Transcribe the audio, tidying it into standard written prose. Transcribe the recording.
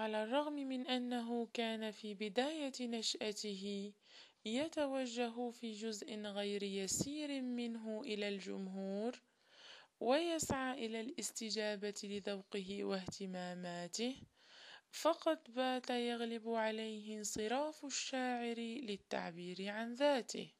على الرغم من أنه كان في بداية نشأته يتوجه في جزء غير يسير منه إلى الجمهور ويسعى إلى الاستجابة لذوقه واهتماماته، فقد بات يغلب عليه انصراف الشاعر للتعبير عن ذاته.